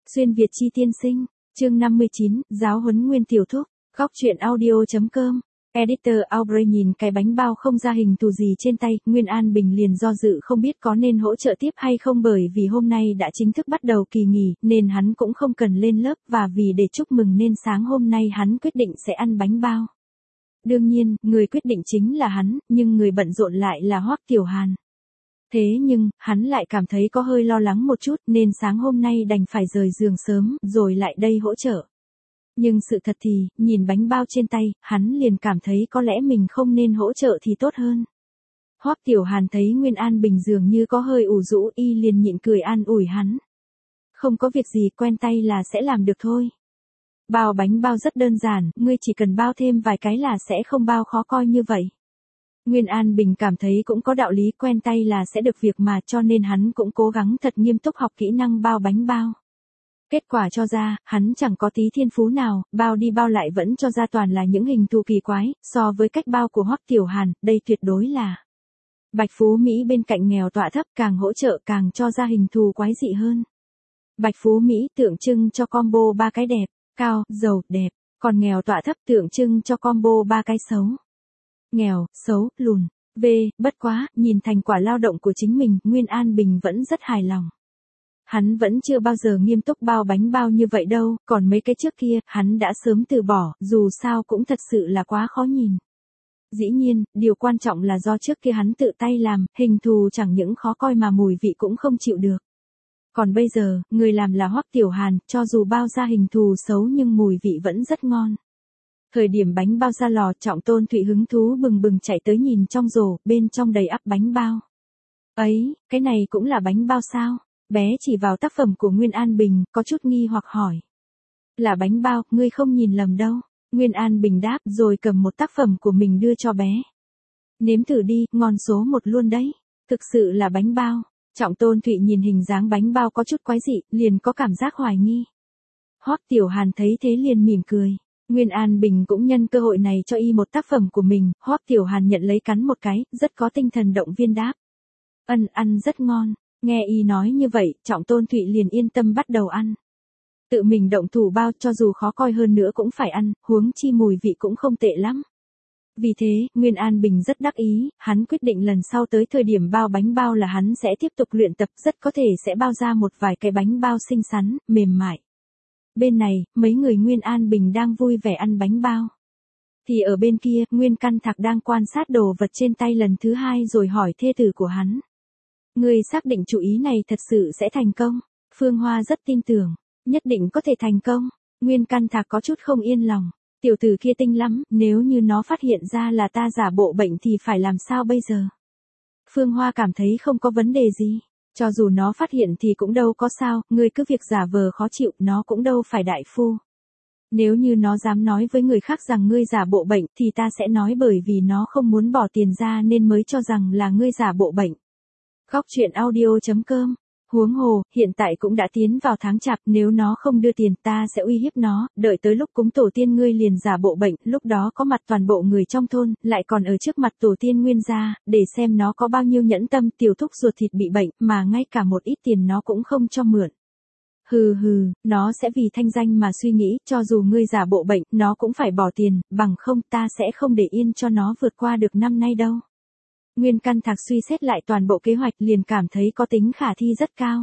Xuyên Việt chi tiên sinh, chương 59, giáo huấn Nguyên Tiểu Thúc, góc truyện audio.com. Editor Aubrey nhìn cái bánh bao không ra hình thù gì trên tay, Nguyên An Bình liền do dự không biết có nên hỗ trợ tiếp hay không, bởi vì hôm nay đã chính thức bắt đầu kỳ nghỉ, nên hắn cũng không cần lên lớp, và vì để chúc mừng nên sáng hôm nay hắn quyết định sẽ ăn bánh bao. Đương nhiên, người quyết định chính là hắn, nhưng người bận rộn lại là Hoắc Tiểu Hàn. Thế nhưng, hắn lại cảm thấy có hơi lo lắng một chút, nên sáng hôm nay đành phải rời giường sớm, rồi lại đây hỗ trợ. Nhưng sự thật thì, nhìn bánh bao trên tay, hắn liền cảm thấy có lẽ mình không nên hỗ trợ thì tốt hơn. Hoắc Tiểu Hàn thấy Nguyên An Bình dường như có hơi ủ rũ, y liền nhịn cười an ủi hắn. Không có việc gì, quen tay là sẽ làm được thôi. Bao bánh bao rất đơn giản, ngươi chỉ cần bao thêm vài cái là sẽ không bao khó coi như vậy. Nguyên An Bình cảm thấy cũng có đạo lý, quen tay là sẽ được việc mà, cho nên hắn cũng cố gắng thật nghiêm túc học kỹ năng bao bánh bao. Kết quả cho ra, hắn chẳng có tí thiên phú nào, bao đi bao lại vẫn cho ra toàn là những hình thù kỳ quái, so với cách bao của Hoắc Tiểu Hàn, đây tuyệt đối là Bạch Phú Mỹ bên cạnh nghèo tọa thấp, càng hỗ trợ càng cho ra hình thù quái dị hơn. Bạch Phú Mỹ tượng trưng cho combo 3 cái đẹp, cao, giàu, đẹp, còn nghèo tọa thấp tượng trưng cho combo 3 cái xấu. Nghèo, xấu, lùn, bất quá, nhìn thành quả lao động của chính mình, Nguyên An Bình vẫn rất hài lòng. Hắn vẫn chưa bao giờ nghiêm túc bao bánh bao như vậy đâu, còn mấy cái trước kia, hắn đã sớm từ bỏ, dù sao cũng thật sự là quá khó nhìn. Dĩ nhiên, điều quan trọng là do trước kia hắn tự tay làm, hình thù chẳng những khó coi mà mùi vị cũng không chịu được. Còn bây giờ, người làm là Hoắc Tiểu Hàn, cho dù bao ra hình thù xấu nhưng mùi vị vẫn rất ngon. Thời điểm bánh bao ra lò, Trọng Tôn Thụy hứng thú bừng bừng chạy tới nhìn trong rổ, bên trong đầy ắp bánh bao. Ấy, cái này cũng là bánh bao sao? Bé chỉ vào tác phẩm của Nguyên An Bình, có chút nghi hoặc hỏi. Là bánh bao, ngươi không nhìn lầm đâu. Nguyên An Bình đáp rồi cầm một tác phẩm của mình đưa cho bé. Nếm thử đi, ngon số 1 luôn đấy. Thực sự là bánh bao. Trọng Tôn Thụy nhìn hình dáng bánh bao có chút quái dị, liền có cảm giác hoài nghi. Hoắc Tiểu Hàn thấy thế liền mỉm cười. Nguyên An Bình cũng nhân cơ hội này cho y một tác phẩm của mình, Hoắc Tiểu Hàn nhận lấy cắn một cái, rất có tinh thần động viên đáp. Ăn rất ngon. Nghe y nói như vậy, Trọng Tôn Thụy liền yên tâm bắt đầu ăn. Tự mình động thủ bao, cho dù khó coi hơn nữa cũng phải ăn, huống chi mùi vị cũng không tệ lắm. Vì thế, Nguyên An Bình rất đắc ý, hắn quyết định lần sau tới thời điểm bao bánh bao là hắn sẽ tiếp tục luyện tập, rất có thể sẽ bao ra một vài cái bánh bao xinh xắn, mềm mại. Bên này, mấy người Nguyên An Bình đang vui vẻ ăn bánh bao. Thì ở bên kia, Nguyên Căn Thạc đang quan sát đồ vật trên tay lần thứ 2 rồi hỏi thê tử của hắn. Ngươi xác định chủ ý này thật sự sẽ thành công? Phương Hoa rất tin tưởng, nhất định có thể thành công. Nguyên Căn Thạc có chút không yên lòng. Tiểu tử kia tinh lắm, nếu như nó phát hiện ra là ta giả bộ bệnh thì phải làm sao bây giờ? Phương Hoa cảm thấy không có vấn đề gì. Cho dù nó phát hiện thì cũng đâu có sao, ngươi cứ việc giả vờ khó chịu, nó cũng đâu phải đại phu. Nếu như nó dám nói với người khác rằng ngươi giả bộ bệnh thì ta sẽ nói bởi vì nó không muốn bỏ tiền ra nên mới cho rằng là ngươi giả bộ bệnh. Góc truyện audio.com. Huống hồ, hiện tại cũng đã tiến vào tháng chạp, nếu nó không đưa tiền ta sẽ uy hiếp nó, đợi tới lúc cúng tổ tiên ngươi liền giả bộ bệnh, lúc đó có mặt toàn bộ người trong thôn, lại còn ở trước mặt tổ tiên Nguyên gia, để xem nó có bao nhiêu nhẫn tâm. Tiểu thúc ruột thịt bị bệnh, mà ngay cả một ít tiền nó cũng không cho mượn. Hừ, nó sẽ vì thanh danh mà suy nghĩ, cho dù ngươi giả bộ bệnh, nó cũng phải bỏ tiền, bằng không ta sẽ không để yên cho nó vượt qua được năm nay đâu. Nguyên Căn Thạc suy xét lại toàn bộ kế hoạch liền cảm thấy có tính khả thi rất cao.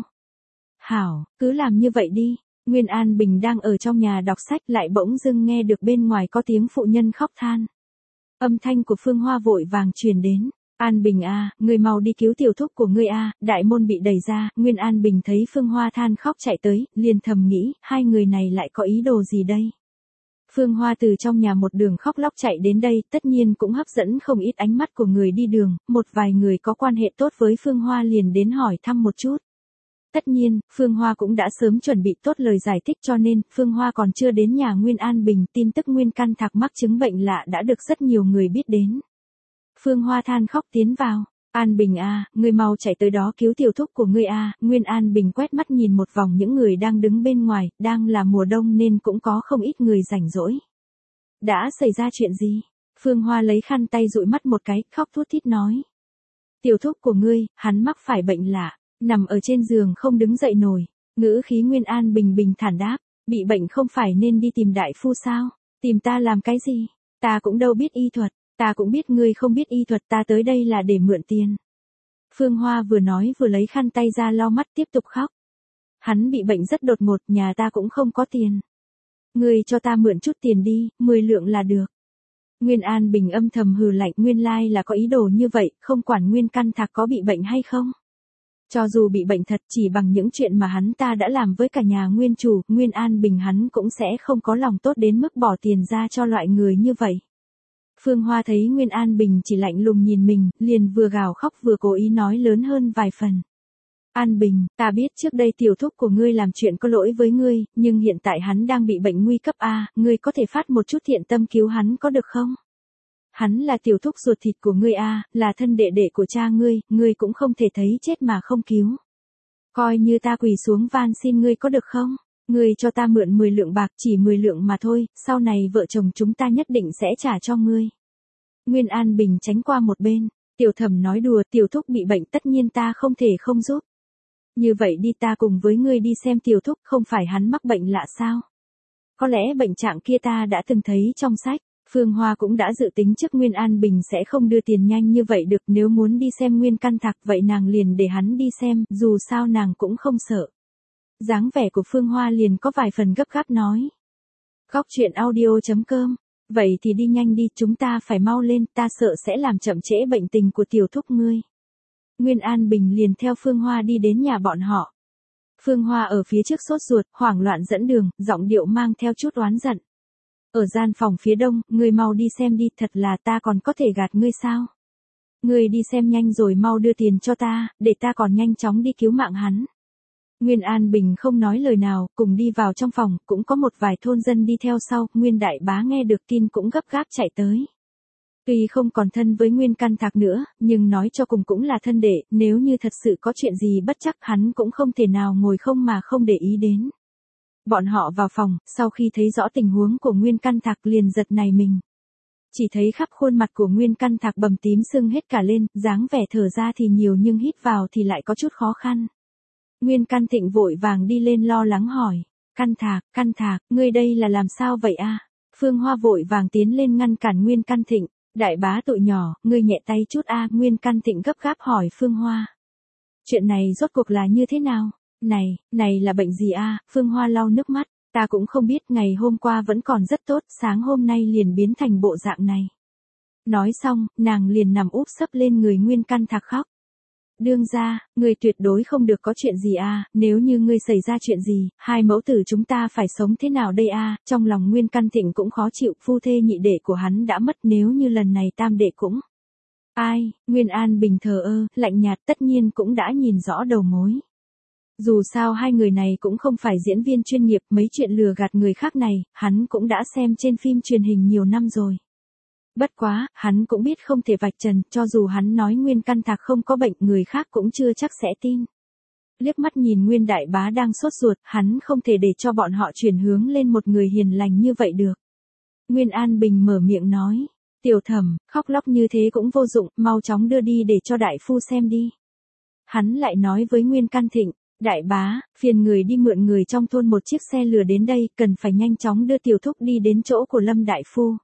Hảo, cứ làm như vậy đi. Nguyên An Bình đang ở trong nhà đọc sách lại bỗng dưng nghe được bên ngoài có tiếng phụ nhân khóc than. Âm thanh của Phương Hoa vội vàng truyền đến. An Bình à, người mau đi cứu tiểu thúc của ngươi à, đại môn bị đẩy ra. Nguyên An Bình thấy Phương Hoa than khóc chạy tới, liền thầm nghĩ, hai người này lại có ý đồ gì đây? Phương Hoa từ trong nhà một đường khóc lóc chạy đến đây, tất nhiên cũng hấp dẫn không ít ánh mắt của người đi đường, một vài người có quan hệ tốt với Phương Hoa liền đến hỏi thăm một chút. Tất nhiên, Phương Hoa cũng đã sớm chuẩn bị tốt lời giải thích cho nên, Phương Hoa còn chưa đến nhà Nguyên An Bình, tin tức Nguyên Căn Thạc mắc chứng bệnh lạ đã được rất nhiều người biết đến. Phương Hoa than khóc tiến vào. An Bình à, ngươi mau chạy tới đó cứu tiểu thúc của ngươi à. Nguyên An Bình quét mắt nhìn một vòng những người đang đứng bên ngoài, đang là mùa đông nên cũng có không ít người rảnh rỗi. Đã xảy ra chuyện gì? Phương Hoa lấy khăn tay dụi mắt một cái, khóc thút thít nói. Tiểu thúc của ngươi, hắn mắc phải bệnh lạ, nằm ở trên giường không đứng dậy nổi. Ngữ khí Nguyên An Bình bình thản đáp, bị bệnh không phải nên đi tìm đại phu sao? Tìm ta làm cái gì? Ta cũng đâu biết y thuật, ta cũng biết ngươi không biết y thuật, ta tới đây là để mượn tiền. Phương Hoa vừa nói vừa lấy khăn tay ra lau mắt tiếp tục khóc. Hắn bị bệnh rất đột ngột, nhà ta cũng không có tiền. Ngươi cho ta mượn chút tiền đi, 10 lượng là được. Nguyên An Bình âm thầm hừ lạnh, nguyên lai là có ý đồ như vậy, không quản Nguyên Căn Thạc có bị bệnh hay không. Cho dù bị bệnh thật, chỉ bằng những chuyện mà hắn ta đã làm với cả nhà nguyên chủ, Nguyên An Bình hắn cũng sẽ không có lòng tốt đến mức bỏ tiền ra cho loại người như vậy. Phương Hoa thấy Nguyên An Bình chỉ lạnh lùng nhìn mình, liền vừa gào khóc vừa cố ý nói lớn hơn vài phần. An Bình, ta biết trước đây tiểu thúc của ngươi làm chuyện có lỗi với ngươi, nhưng hiện tại hắn đang bị bệnh nguy cấp A, ngươi có thể phát một chút thiện tâm cứu hắn có được không? Hắn là tiểu thúc ruột thịt của ngươi A, là thân đệ đệ của cha ngươi cũng không thể thấy chết mà không cứu. Coi như ta quỳ xuống van xin ngươi có được không? Ngươi cho ta mượn 10 lượng bạc, chỉ 10 lượng mà thôi, sau này vợ chồng chúng ta nhất định sẽ trả cho ngươi. Nguyên An Bình tránh qua một bên, Tiểu Thẩm nói đùa, tiểu thúc bị bệnh tất nhiên ta không thể không giúp. Như vậy đi, ta cùng với ngươi đi xem tiểu thúc, không phải hắn mắc bệnh lạ sao? Có lẽ bệnh trạng kia ta đã từng thấy trong sách. Phương Hoa cũng đã dự tính trước Nguyên An Bình sẽ không đưa tiền nhanh như vậy được, nếu muốn đi xem Nguyên Căn Thạc vậy nàng liền để hắn đi xem, dù sao nàng cũng không sợ. Dáng vẻ của Phương Hoa liền có vài phần gấp gáp nói. Góc truyện audio.com, vậy thì đi nhanh đi, chúng ta phải mau lên, ta sợ sẽ làm chậm trễ bệnh tình của tiểu thúc ngươi. Nguyên An Bình liền theo Phương Hoa đi đến nhà bọn họ. Phương Hoa ở phía trước sốt ruột, hoảng loạn dẫn đường, giọng điệu mang theo chút oán giận. Ở gian phòng phía đông, ngươi mau đi xem đi, thật là ta còn có thể gạt ngươi sao? Ngươi đi xem nhanh rồi mau đưa tiền cho ta, để ta còn nhanh chóng đi cứu mạng hắn. Nguyên An Bình không nói lời nào, cùng đi vào trong phòng, cũng có một vài thôn dân đi theo sau, Nguyên Đại Bá nghe được tin cũng gấp gáp chạy tới. Tuy không còn thân với Nguyên Căn Thạc nữa, nhưng nói cho cùng cũng là thân đệ, nếu như thật sự có chuyện gì bất trắc hắn cũng không thể nào ngồi không mà không để ý đến. Bọn họ vào phòng, sau khi thấy rõ tình huống của Nguyên Căn Thạc liền giật nảy mình. Chỉ thấy khắp khuôn mặt của Nguyên Căn Thạc bầm tím sưng hết cả lên, dáng vẻ thở ra thì nhiều nhưng hít vào thì lại có chút khó khăn. Nguyên Căn Thịnh vội vàng đi lên lo lắng hỏi, Căn Thạc, ngươi đây là làm sao vậy a? Phương Hoa vội vàng tiến lên ngăn cản Nguyên Căn Thịnh, đại bá tội nhỏ, ngươi nhẹ tay chút a. Nguyên Căn Thịnh gấp gáp hỏi Phương Hoa. Chuyện này rốt cuộc là như thế nào? Này là bệnh gì a? Phương Hoa lau nước mắt, ta cũng không biết, ngày hôm qua vẫn còn rất tốt, sáng hôm nay liền biến thành bộ dạng này. Nói xong, nàng liền nằm úp sấp lên người Nguyên Căn Thạc khóc. Đương gia, ngươi tuyệt đối không được có chuyện gì a, nếu như ngươi xảy ra chuyện gì, hai mẫu tử chúng ta phải sống thế nào đây a? Trong lòng Nguyên Căn Thịnh cũng khó chịu, phu thê nhị đệ của hắn đã mất, nếu như lần này tam đệ cũng. Ai, Nguyên An Bình thờ ơ, lạnh nhạt, tất nhiên cũng đã nhìn rõ đầu mối. Dù sao hai người này cũng không phải diễn viên chuyên nghiệp, mấy chuyện lừa gạt người khác này, hắn cũng đã xem trên phim truyền hình nhiều năm rồi. Bất quá, hắn cũng biết không thể vạch trần, cho dù hắn nói Nguyên Căn Thạc không có bệnh, người khác cũng chưa chắc sẽ tin. Liếc mắt nhìn Nguyên Đại Bá đang sốt ruột, hắn không thể để cho bọn họ chuyển hướng lên một người hiền lành như vậy được. Nguyên An Bình mở miệng nói, Tiểu Thẩm, khóc lóc như thế cũng vô dụng, mau chóng đưa đi để cho đại phu xem đi. Hắn lại nói với Nguyên Căn Thịnh, đại bá, phiền người đi mượn người trong thôn một chiếc xe lừa đến đây, cần phải nhanh chóng đưa tiểu thúc đi đến chỗ của Lâm đại phu.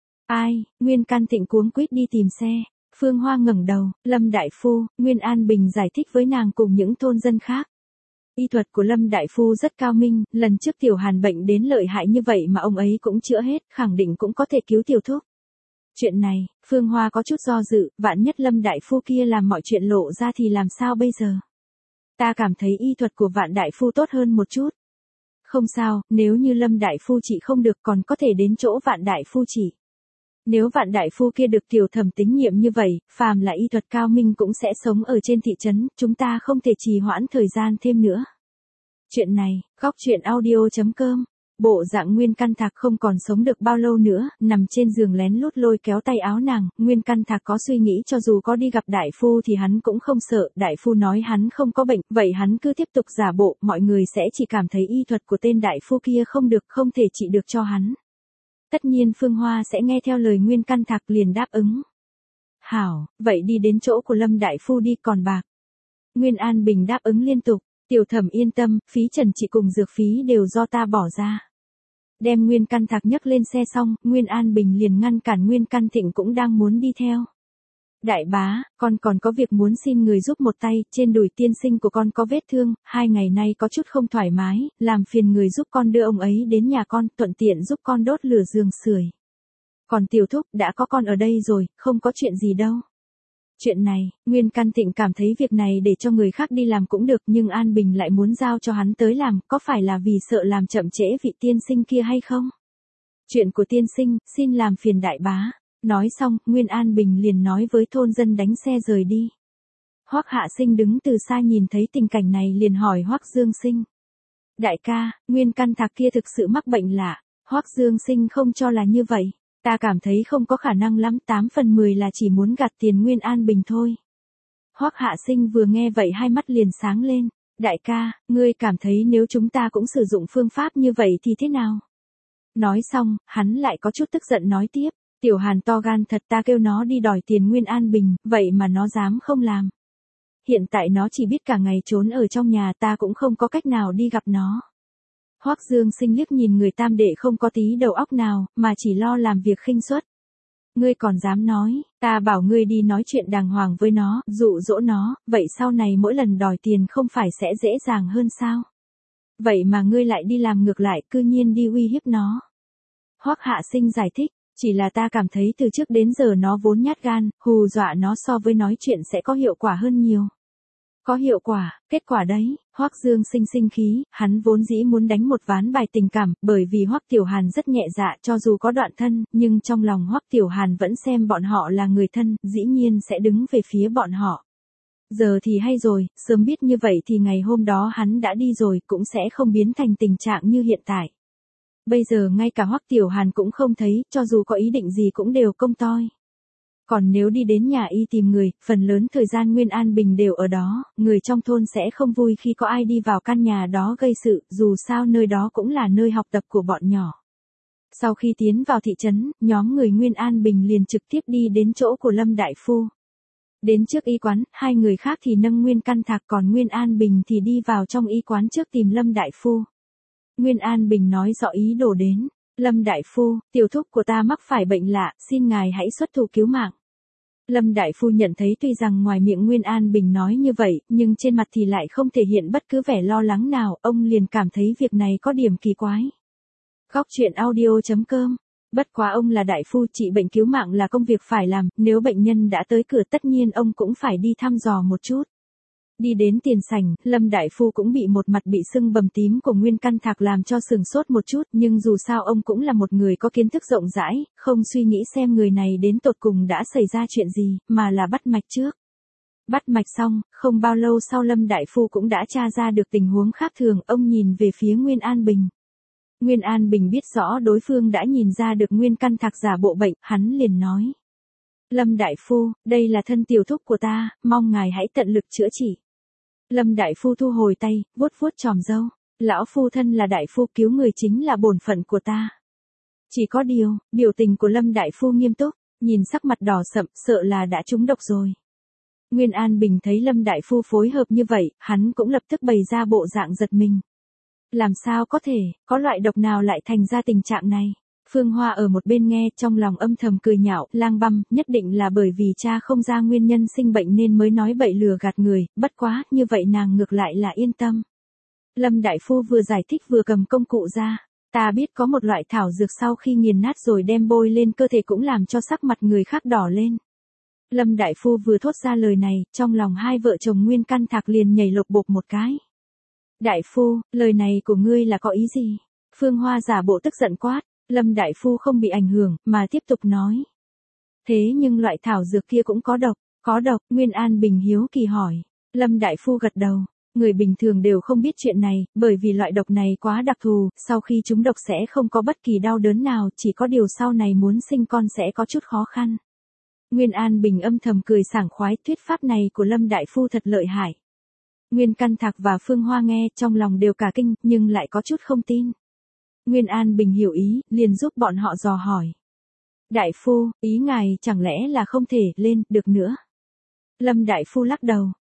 Ai, Nguyên Căn Thịnh cuống quýt đi tìm xe. Phương Hoa ngẩng đầu, Lâm đại phu, Nguyên An Bình giải thích với nàng cùng những thôn dân khác. Y thuật của Lâm đại phu rất cao minh, lần trước Tiểu Hàn bệnh đến lợi hại như vậy mà ông ấy cũng chữa hết, khẳng định cũng có thể cứu tiểu thúc. Chuyện này, Phương Hoa có chút do dự, vạn nhất Lâm đại phu kia làm mọi chuyện lộ ra thì làm sao bây giờ? Ta cảm thấy y thuật của Vạn đại phu tốt hơn một chút. Không sao, nếu như Lâm đại phu trị không được còn có thể đến chỗ Vạn đại phu trị. Nếu Vạn đại phu kia được Tiểu Thẩm tín nhiệm như vậy, phàm là y thuật cao minh cũng sẽ sống ở trên thị trấn, chúng ta không thể trì hoãn thời gian thêm nữa. Chuyện này, góc truyện audio.com. Bộ dạng Nguyên Căn Thạc không còn sống được bao lâu nữa, nằm trên giường lén lút lôi kéo tay áo nàng, Nguyên Căn Thạc có suy nghĩ cho dù có đi gặp đại phu thì hắn cũng không sợ, đại phu nói hắn không có bệnh, vậy hắn cứ tiếp tục giả bộ, mọi người sẽ chỉ cảm thấy y thuật của tên đại phu kia không được, không thể trị được cho hắn. Tất nhiên Phương Hoa sẽ nghe theo lời Nguyên Căn Thạc liền đáp ứng. Hảo, vậy đi đến chỗ của Lâm đại phu đi, còn bạc. Nguyên An Bình đáp ứng liên tục. Tiểu Thẩm yên tâm, phí trần trị cùng dược phí đều do ta bỏ ra. Đem Nguyên Căn Thạc nhấc lên xe xong, Nguyên An Bình liền ngăn cản Nguyên Căn Thịnh cũng đang muốn đi theo. Đại bá, con còn có việc muốn xin người giúp một tay, trên đùi tiên sinh của con có vết thương, 2 ngày nay có chút không thoải mái, làm phiền người giúp con đưa ông ấy đến nhà con, thuận tiện giúp con đốt lửa giường sưởi. Còn Tiểu Thúc, đã có con ở đây rồi, không có chuyện gì đâu. Chuyện này, Nguyên Căn Thịnh cảm thấy việc này để cho người khác đi làm cũng được, nhưng An Bình lại muốn giao cho hắn tới làm, có phải là vì sợ làm chậm trễ vị tiên sinh kia hay không? Chuyện của tiên sinh, xin làm phiền đại bá. Nói xong, Nguyên An Bình liền nói với thôn dân đánh xe rời đi. Hoắc Hạ Sinh đứng từ xa nhìn thấy tình cảnh này liền hỏi Hoắc Dương Sinh. Đại ca, Nguyên Căn Thạc kia thực sự mắc bệnh lạ. Hoắc Dương Sinh không cho là như vậy. Ta cảm thấy không có khả năng lắm, 8 phần 10 là chỉ muốn gạt tiền Nguyên An Bình thôi. Hoắc Hạ Sinh vừa nghe vậy hai mắt liền sáng lên. Đại ca, ngươi cảm thấy nếu chúng ta cũng sử dụng phương pháp như vậy thì thế nào? Nói xong, hắn lại có chút tức giận nói tiếp. Tiểu Hàn to gan thật, ta kêu nó đi đòi tiền Nguyên An Bình, vậy mà nó dám không làm. Hiện tại nó chỉ biết cả ngày trốn ở trong nhà, ta cũng không có cách nào đi gặp nó. Hoắc Dương Sinh liếc nhìn người tam đệ không có tí đầu óc nào, mà chỉ lo làm việc khinh suất. Ngươi còn dám nói, ta bảo ngươi đi nói chuyện đàng hoàng với nó, dụ dỗ nó, vậy sau này mỗi lần đòi tiền không phải sẽ dễ dàng hơn sao? Vậy mà ngươi lại đi làm ngược lại, cư nhiên đi uy hiếp nó. Hoắc Hạ Sinh giải thích. Chỉ là ta cảm thấy từ trước đến giờ nó vốn nhát gan, hù dọa nó so với nói chuyện sẽ có hiệu quả hơn nhiều. Có hiệu quả, kết quả đấy, Hoắc Dương Sinh sinh khí, hắn vốn dĩ muốn đánh một ván bài tình cảm, bởi vì Hoắc Tiểu Hàn rất nhẹ dạ cho dù có đoạn thân, nhưng trong lòng Hoắc Tiểu Hàn vẫn xem bọn họ là người thân, dĩ nhiên sẽ đứng về phía bọn họ. Giờ thì hay rồi, sớm biết như vậy thì ngày hôm đó hắn đã đi rồi, cũng sẽ không biến thành tình trạng như hiện tại. Bây giờ ngay cả Hoắc Tiểu Hàn cũng không thấy, cho dù có ý định gì cũng đều công toi. Còn nếu đi đến nhà y tìm người, phần lớn thời gian Nguyên An Bình đều ở đó, người trong thôn sẽ không vui khi có ai đi vào căn nhà đó gây sự, dù sao nơi đó cũng là nơi học tập của bọn nhỏ. Sau khi tiến vào thị trấn, nhóm người Nguyên An Bình liền trực tiếp đi đến chỗ của Lâm Đại Phu. Đến trước y quán, hai người khác thì nâng Nguyên Căn Thạc, còn Nguyên An Bình thì đi vào trong y quán trước tìm Lâm Đại Phu. Nguyên An Bình nói rõ ý đồ đến. Lâm Đại Phu, tiểu thúc của ta mắc phải bệnh lạ, xin ngài hãy xuất thủ cứu mạng. Lâm Đại Phu nhận thấy tuy rằng ngoài miệng Nguyên An Bình nói như vậy, nhưng trên mặt thì lại không thể hiện bất cứ vẻ lo lắng nào, ông liền cảm thấy việc này có điểm kỳ quái. Góc truyện audio.com. Bất quá ông là đại phu, trị bệnh cứu mạng là công việc phải làm, nếu bệnh nhân đã tới cửa tất nhiên ông cũng phải đi thăm dò một chút. Đi đến tiền sảnh, Lâm Đại Phu cũng bị một mặt bị sưng bầm tím của Nguyên Căn Thạc làm cho sừng sốt một chút, nhưng dù sao ông cũng là một người có kiến thức rộng rãi, không suy nghĩ xem người này đến tột cùng đã xảy ra chuyện gì, mà là bắt mạch trước. Bắt mạch xong, không bao lâu sau Lâm Đại Phu cũng đã tra ra được tình huống khác thường, ông nhìn về phía Nguyên An Bình. Nguyên An Bình biết rõ đối phương đã nhìn ra được Nguyên Căn Thạc giả bộ bệnh, hắn liền nói. Lâm Đại Phu, đây là thân tiểu thúc của ta, mong ngài hãy tận lực chữa trị. Lâm Đại Phu thu hồi tay, vuốt vuốt chòm râu. Lão phu thân là đại phu, cứu người chính là bổn phận của ta. Chỉ có điều, biểu tình của Lâm Đại Phu nghiêm túc, nhìn sắc mặt đỏ sậm, sợ là đã trúng độc rồi. Nguyên An Bình thấy Lâm Đại Phu phối hợp như vậy, hắn cũng lập tức bày ra bộ dạng giật mình. Làm sao có thể, có loại độc nào lại thành ra tình trạng này? Phương Hoa ở một bên nghe, trong lòng âm thầm cười nhạo, lang băm, nhất định là bởi vì cha không ra nguyên nhân sinh bệnh nên mới nói bậy lừa gạt người, bất quá, như vậy nàng ngược lại là yên tâm. Lâm Đại Phu vừa giải thích vừa cầm công cụ ra, ta biết có một loại thảo dược sau khi nghiền nát rồi đem bôi lên cơ thể cũng làm cho sắc mặt người khác đỏ lên. Lâm Đại Phu vừa thốt ra lời này, trong lòng hai vợ chồng Nguyên Căn Thạc liền nhảy lộc bộp một cái. Đại Phu, lời này của ngươi là có ý gì? Phương Hoa giả bộ tức giận quát. Lâm Đại Phu không bị ảnh hưởng, mà tiếp tục nói. Thế nhưng loại thảo dược kia cũng có độc, Nguyên An Bình hiếu kỳ hỏi. Lâm Đại Phu gật đầu, người bình thường đều không biết chuyện này, bởi vì loại độc này quá đặc thù, sau khi trúng độc sẽ không có bất kỳ đau đớn nào, chỉ có điều sau này muốn sinh con sẽ có chút khó khăn. Nguyên An Bình âm thầm cười sảng khoái, thuyết pháp này của Lâm Đại Phu thật lợi hại. Nguyên Căn Thạc và Phương Hoa nghe, trong lòng đều cả kinh, nhưng lại có chút không tin. Nguyên An Bình hiểu ý, liền giúp bọn họ dò hỏi. Đại Phu, ý ngài chẳng lẽ là không thể lên được nữa? Lâm Đại Phu lắc đầu.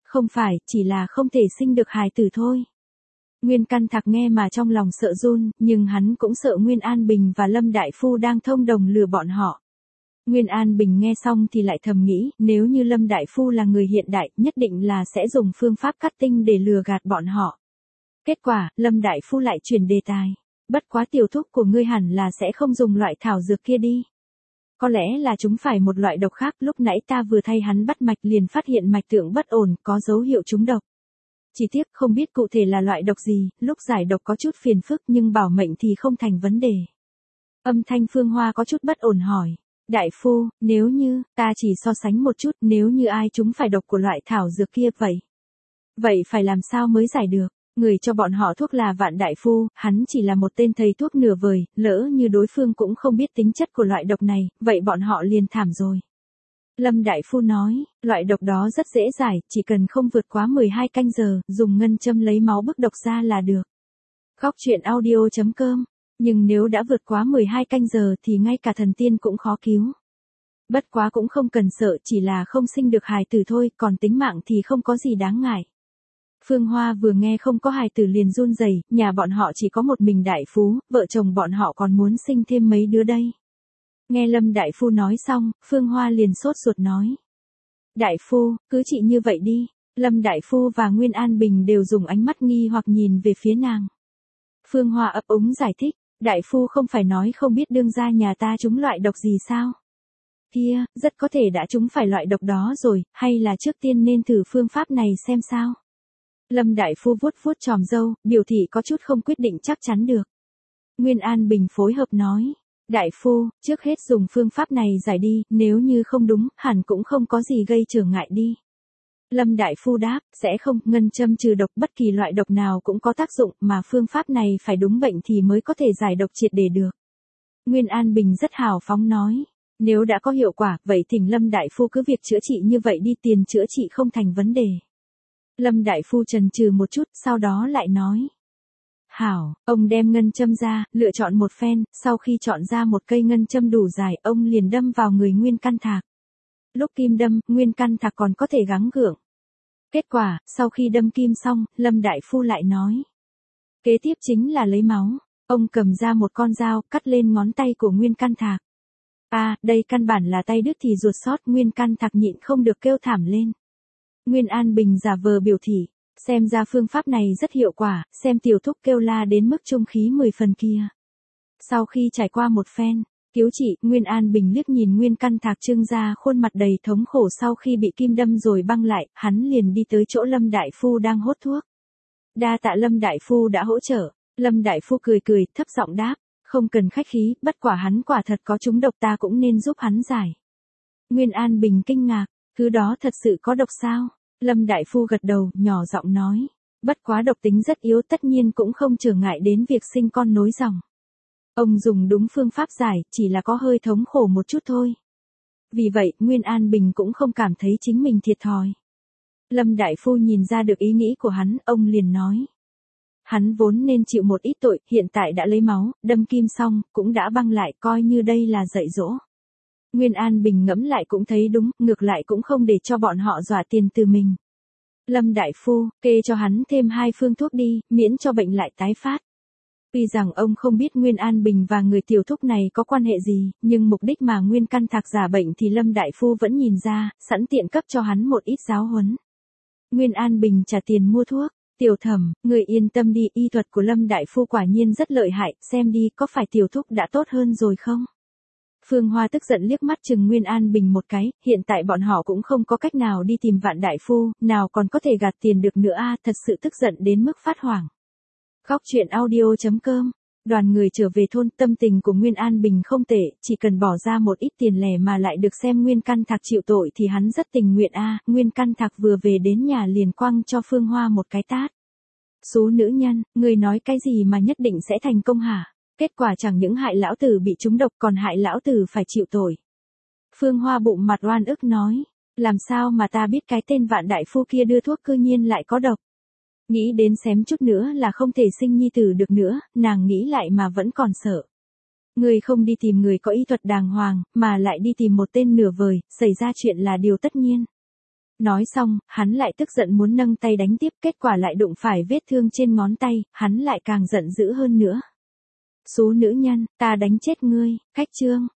Không phải, chỉ là không thể sinh được hài tử thôi. Nguyên Căn Thạc nghe mà trong lòng sợ run, nhưng hắn cũng sợ Nguyên An Bình và Lâm Đại Phu đang thông đồng lừa bọn họ. Nguyên An Bình nghe xong thì lại thầm nghĩ, nếu như Lâm Đại Phu là người hiện đại, nhất định là sẽ dùng phương pháp cắt tinh để lừa gạt bọn họ. Kết quả, Lâm Đại Phu lại chuyển đề tài. Bất quá tiểu thúc của ngươi hẳn là sẽ không dùng loại thảo dược kia đi. Có lẽ là chúng phải một loại độc khác, lúc nãy ta vừa thay hắn bắt mạch liền phát hiện mạch tượng bất ổn, có dấu hiệu trúng độc. Chỉ tiếc không biết cụ thể là loại độc gì, lúc giải độc có chút phiền phức nhưng bảo mệnh thì không thành vấn đề. Âm thanh Phương Hoa có chút bất ổn hỏi. Đại phu, nếu như, ta chỉ so sánh một chút, nếu như ai chúng phải độc của loại thảo dược kia vậy. Vậy phải làm sao mới giải được? Người cho bọn họ thuốc là Vạn Đại Phu, hắn chỉ là một tên thầy thuốc nửa vời, lỡ như đối phương cũng không biết tính chất của loại độc này, vậy bọn họ liền thảm rồi. Lâm Đại Phu nói, loại độc đó rất dễ giải, chỉ cần không vượt quá 12 canh giờ, dùng ngân châm lấy máu bức độc ra là được. Góc truyện audio.com. Nhưng nếu đã vượt quá 12 canh giờ thì ngay cả thần tiên cũng khó cứu. Bất quá cũng không cần sợ, chỉ là không sinh được hài tử thôi, còn tính mạng thì không có gì đáng ngại. Phương Hoa vừa nghe không có hài tử liền run rẩy, nhà bọn họ chỉ có một mình đại phú, vợ chồng bọn họ còn muốn sinh thêm mấy đứa đây. Nghe Lâm Đại Phu nói xong, Phương Hoa liền sốt ruột nói. Đại Phu, cứ trị như vậy đi. Lâm Đại Phu và Nguyên An Bình đều dùng ánh mắt nghi hoặc nhìn về phía nàng. Phương Hoa ấp úng giải thích, Đại Phu không phải nói không biết đương gia nhà ta trúng loại độc gì sao? Kia, rất có thể đã trúng phải loại độc đó rồi, hay là trước tiên nên thử phương pháp này xem sao? Lâm Đại Phu vuốt vuốt chòm râu, biểu thị có chút không quyết định chắc chắn được. Nguyên An Bình phối hợp nói. Đại Phu, trước hết dùng phương pháp này giải đi, nếu như không đúng, hẳn cũng không có gì gây trở ngại đi. Lâm Đại Phu đáp, sẽ không, ngân châm trừ độc bất kỳ loại độc nào cũng có tác dụng, mà phương pháp này phải đúng bệnh thì mới có thể giải độc triệt để được. Nguyên An Bình rất hào phóng nói, nếu đã có hiệu quả, vậy thỉnh Lâm Đại Phu cứ việc chữa trị như vậy đi, tiền chữa trị không thành vấn đề. Lâm Đại Phu chần chừ một chút, sau đó lại nói. Hảo, ông đem ngân châm ra, lựa chọn một phen, sau khi chọn ra một cây ngân châm đủ dài, ông liền đâm vào người Nguyên Căn Thạc. Lúc kim đâm, Nguyên Căn Thạc còn có thể gắng gượng. Kết quả, sau khi đâm kim xong, Lâm Đại Phu lại nói. Kế tiếp chính là lấy máu. Ông cầm ra một con dao, cắt lên ngón tay của Nguyên Căn Thạc. Đây căn bản là tay đứt thì ruột sót, Nguyên Căn Thạc nhịn không được kêu thảm lên. Nguyên An Bình giả vờ biểu thị. Xem ra phương pháp này rất hiệu quả, xem tiểu thúc kêu la đến mức trung khí 10 phần kia. Sau khi trải qua một phen cứu trị, Nguyên An Bình liếc nhìn Nguyên Căn Thạc trưng ra khuôn mặt đầy thống khổ sau khi bị kim đâm rồi băng lại, hắn liền đi tới chỗ Lâm Đại Phu đang hốt thuốc. Đa tạ Lâm Đại Phu đã hỗ trợ. Lâm Đại Phu cười cười, thấp giọng đáp, không cần khách khí, bất quả hắn quả thật có trúng độc ta cũng nên giúp hắn giải. Nguyên An Bình kinh ngạc, thứ đó thật sự có độc sao? Lâm Đại Phu gật đầu, nhỏ giọng nói, bất quá độc tính rất yếu, tất nhiên cũng không trở ngại đến việc sinh con nối dòng. Ông dùng đúng phương pháp giải, chỉ là có hơi thống khổ một chút thôi. Vì vậy, Nguyên An Bình cũng không cảm thấy chính mình thiệt thòi. Lâm Đại Phu nhìn ra được ý nghĩ của hắn, ông liền nói. Hắn vốn nên chịu một ít tội, hiện tại đã lấy máu, đâm kim xong, cũng đã băng lại, coi như đây là dạy dỗ. Nguyên An Bình ngẫm lại cũng thấy đúng, ngược lại cũng không để cho bọn họ dọa tiền từ mình. Lâm Đại Phu, kê cho hắn thêm 2 phương thuốc đi, miễn cho bệnh lại tái phát. Tuy rằng ông không biết Nguyên An Bình và người tiểu thúc này có quan hệ gì, nhưng mục đích mà Nguyên Căn Thạc giả bệnh thì Lâm Đại Phu vẫn nhìn ra, sẵn tiện cấp cho hắn một ít giáo huấn. Nguyên An Bình trả tiền mua thuốc. Tiểu Thẩm, người yên tâm đi, y thuật của Lâm Đại Phu quả nhiên rất lợi hại, xem đi có phải tiểu thúc đã tốt hơn rồi không? Phương Hoa tức giận liếc mắt chừng Nguyên An Bình một cái, hiện tại bọn họ cũng không có cách nào đi tìm Vạn Đại Phu, nào còn có thể gạt tiền được nữa thật sự tức giận đến mức phát hoảng. Góc truyện audio.com. Đoàn người trở về thôn, tâm tình của Nguyên An Bình không tệ, chỉ cần bỏ ra một ít tiền lẻ mà lại được xem Nguyên Căn Thạc chịu tội thì hắn rất tình nguyện Nguyên Căn Thạc vừa về đến nhà liền quăng cho Phương Hoa một cái tát. Số nữ nhân, người nói cái gì mà nhất định sẽ thành công hả? Kết quả chẳng những hại lão tử bị trúng độc còn hại lão tử phải chịu tội. Phương Hoa bụng mặt oan ức nói, làm sao mà ta biết cái tên Vạn Đại Phu kia đưa thuốc cư nhiên lại có độc. Nghĩ đến xém chút nữa là không thể sinh nhi tử được nữa, nàng nghĩ lại mà vẫn còn sợ. Người không đi tìm người có y thuật đàng hoàng, mà lại đi tìm một tên nửa vời, xảy ra chuyện là điều tất nhiên. Nói xong, hắn lại tức giận muốn nâng tay đánh tiếp, kết quả lại đụng phải vết thương trên ngón tay, hắn lại càng giận dữ hơn nữa. Số nữ nhân, ta đánh chết ngươi, Khách Trương.